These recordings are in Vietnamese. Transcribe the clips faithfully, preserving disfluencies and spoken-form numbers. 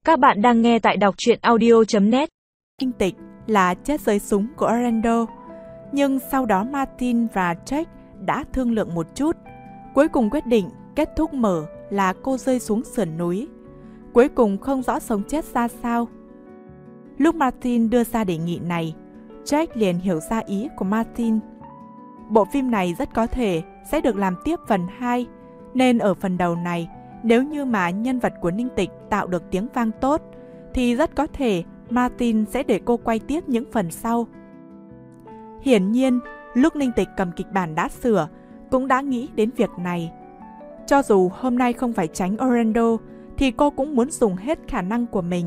Các bạn đang nghe tại đọc truyện audio chấm net. Kinh tịch là chết dưới súng của Orlando, nhưng sau đó Martin và Jack đã thương lượng một chút, cuối cùng quyết định kết thúc mở là cô rơi xuống sườn núi. Cuối cùng không rõ sống chết ra sao. Lúc Martin đưa ra đề nghị này, Jack liền hiểu ra ý của Martin. Bộ phim này rất có thể sẽ được làm tiếp phần hai, nên ở phần đầu này, nếu như mà nhân vật của Ninh Tịch tạo được tiếng vang tốt, thì rất có thể Martin sẽ để cô quay tiếp những phần sau. Hiển nhiên, lúc Ninh Tịch cầm kịch bản đã sửa, cũng đã nghĩ đến việc này. Cho dù hôm nay không phải tránh Orlando, thì cô cũng muốn dùng hết khả năng của mình.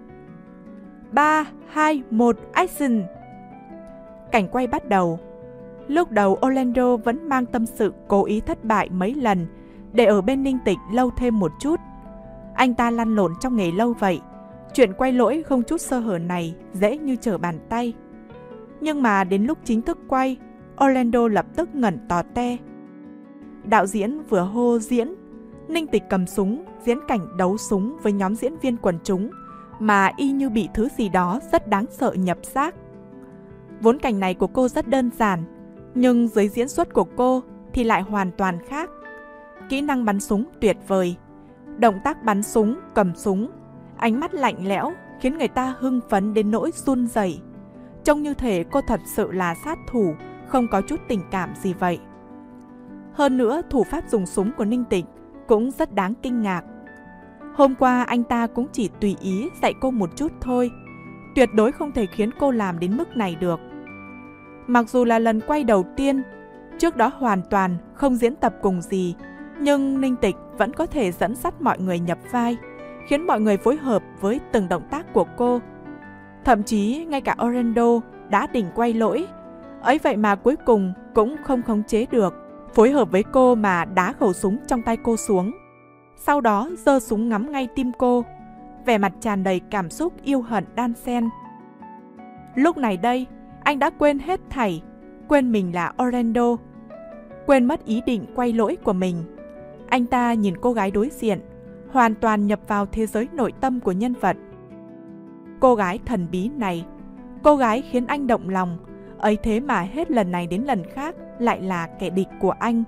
ba, hai, một, action! Cảnh quay bắt đầu. Lúc đầu Orlando vẫn mang tâm sự cố ý thất bại mấy lần để ở bên Ninh Tịch lâu thêm một chút. Anh ta lăn lộn trong nghề lâu vậy, chuyện quay lỗi không chút sơ hở này dễ như trở bàn tay. Nhưng mà đến lúc chính thức quay, Orlando lập tức ngẩn tò te. Đạo diễn vừa hô diễn, Ninh Tịch cầm súng diễn cảnh đấu súng với nhóm diễn viên quần chúng, mà y như bị thứ gì đó rất đáng sợ nhập xác. Vốn cảnh này của cô rất đơn giản, nhưng dưới diễn xuất của cô thì lại hoàn toàn khác. Kỹ năng bắn súng tuyệt vời, động tác bắn súng, cầm súng, ánh mắt lạnh lẽo khiến người ta hưng phấn đến nỗi run rẩy. Trông như thể cô thật sự là sát thủ, không có chút tình cảm gì vậy. Hơn nữa, thủ pháp dùng súng của Ninh Tịch cũng rất đáng kinh ngạc. Hôm qua anh ta cũng chỉ tùy ý dạy cô một chút thôi, tuyệt đối không thể khiến cô làm đến mức này được. Mặc dù là lần quay đầu tiên, trước đó hoàn toàn không diễn tập cùng gì, nhưng Ninh Tịch vẫn có thể dẫn dắt mọi người nhập vai, khiến mọi người phối hợp với từng động tác của cô. Thậm chí ngay cả Orlando đã định quay lỗi, ấy vậy mà cuối cùng cũng không khống chế được, phối hợp với cô mà đá khẩu súng trong tay cô xuống. Sau đó giơ súng ngắm ngay tim cô, vẻ mặt tràn đầy cảm xúc yêu hận đan xen. Lúc này đây, anh đã quên hết thảy, quên mình là Orlando, quên mất ý định quay lỗi của mình. Anh ta nhìn cô gái đối diện, hoàn toàn nhập vào thế giới nội tâm của nhân vật. Cô gái thần bí này, cô gái khiến anh động lòng, ấy thế mà hết lần này đến lần khác lại là kẻ địch của anh.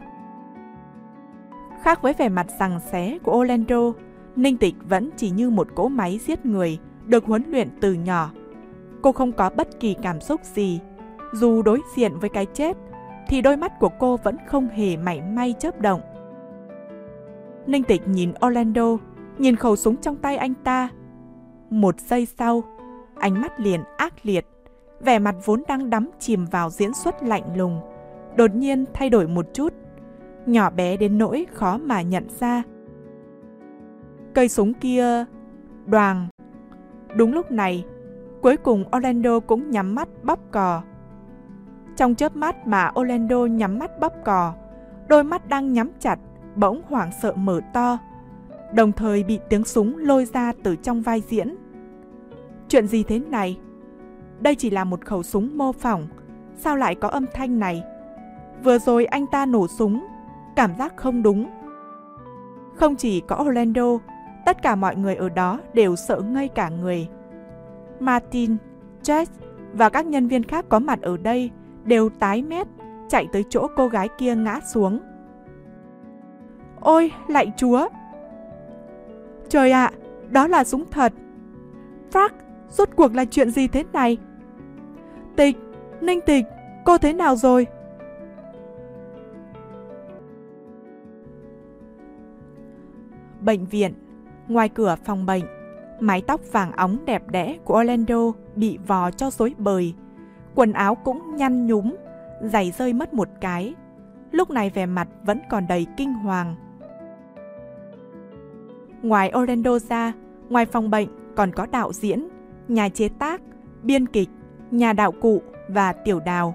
Khác với vẻ mặt giằng xé của Orlando, Ninh Tịch vẫn chỉ như một cỗ máy giết người, được huấn luyện từ nhỏ. Cô không có bất kỳ cảm xúc gì. Dù đối diện với cái chết, thì đôi mắt của cô vẫn không hề mảy may chớp động. Ninh Tịch nhìn Orlando, nhìn khẩu súng trong tay anh ta. Một giây sau, ánh mắt liền ác liệt, vẻ mặt vốn đang đắm chìm vào diễn xuất lạnh lùng, đột nhiên thay đổi một chút, nhỏ bé đến nỗi khó mà nhận ra. Cây súng kia... đoàng. Đúng lúc này, cuối cùng Orlando cũng nhắm mắt bóp cò. Trong chớp mắt mà Orlando nhắm mắt bóp cò, đôi mắt đang nhắm chặt bỗng hoảng sợ mở to, đồng thời bị tiếng súng lôi ra từ trong vai diễn. Chuyện gì thế này? Đây chỉ là một khẩu súng mô phỏng, sao lại có âm thanh này? Vừa rồi anh ta nổ súng, cảm giác không đúng. Không chỉ có Orlando, tất cả mọi người ở đó đều sợ ngây cả người. Martin, Jack và các nhân viên khác có mặt ở đây đều tái mét, chạy tới chỗ cô gái kia ngã xuống. Ôi, lạy chúa! Trời ạ, à, đó là súng thật! Frank, rốt cuộc là chuyện gì thế này? Tịch, Ninh Tịch, cô thế nào rồi? Bệnh viện, ngoài cửa phòng bệnh, mái tóc vàng óng đẹp đẽ của Orlando bị vò cho rối bời, quần áo cũng nhăn nhúm, giày rơi mất một cái. Lúc này vẻ mặt vẫn còn đầy kinh hoàng. Ngoài Orlando ra, ngoài phòng bệnh còn có đạo diễn, nhà chế tác, biên kịch, nhà đạo cụ và tiểu đào.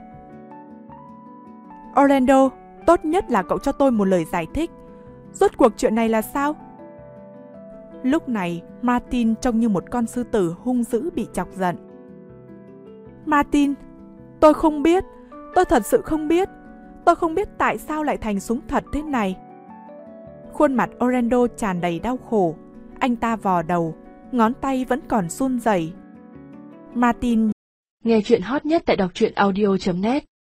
Orlando, tốt nhất là cậu cho tôi một lời giải thích. Rốt cuộc chuyện này là sao? Lúc này, Martin trông như một con sư tử hung dữ bị chọc giận. Martin, tôi không biết, tôi thật sự không biết. Tôi không biết tại sao lại thành súng thật thế này. Khuôn mặt Orlando tràn đầy đau khổ. Anh ta vò đầu, ngón tay vẫn còn run rẩy. Martin nghe chuyện hot nhất tại đọc truyện audio chấm net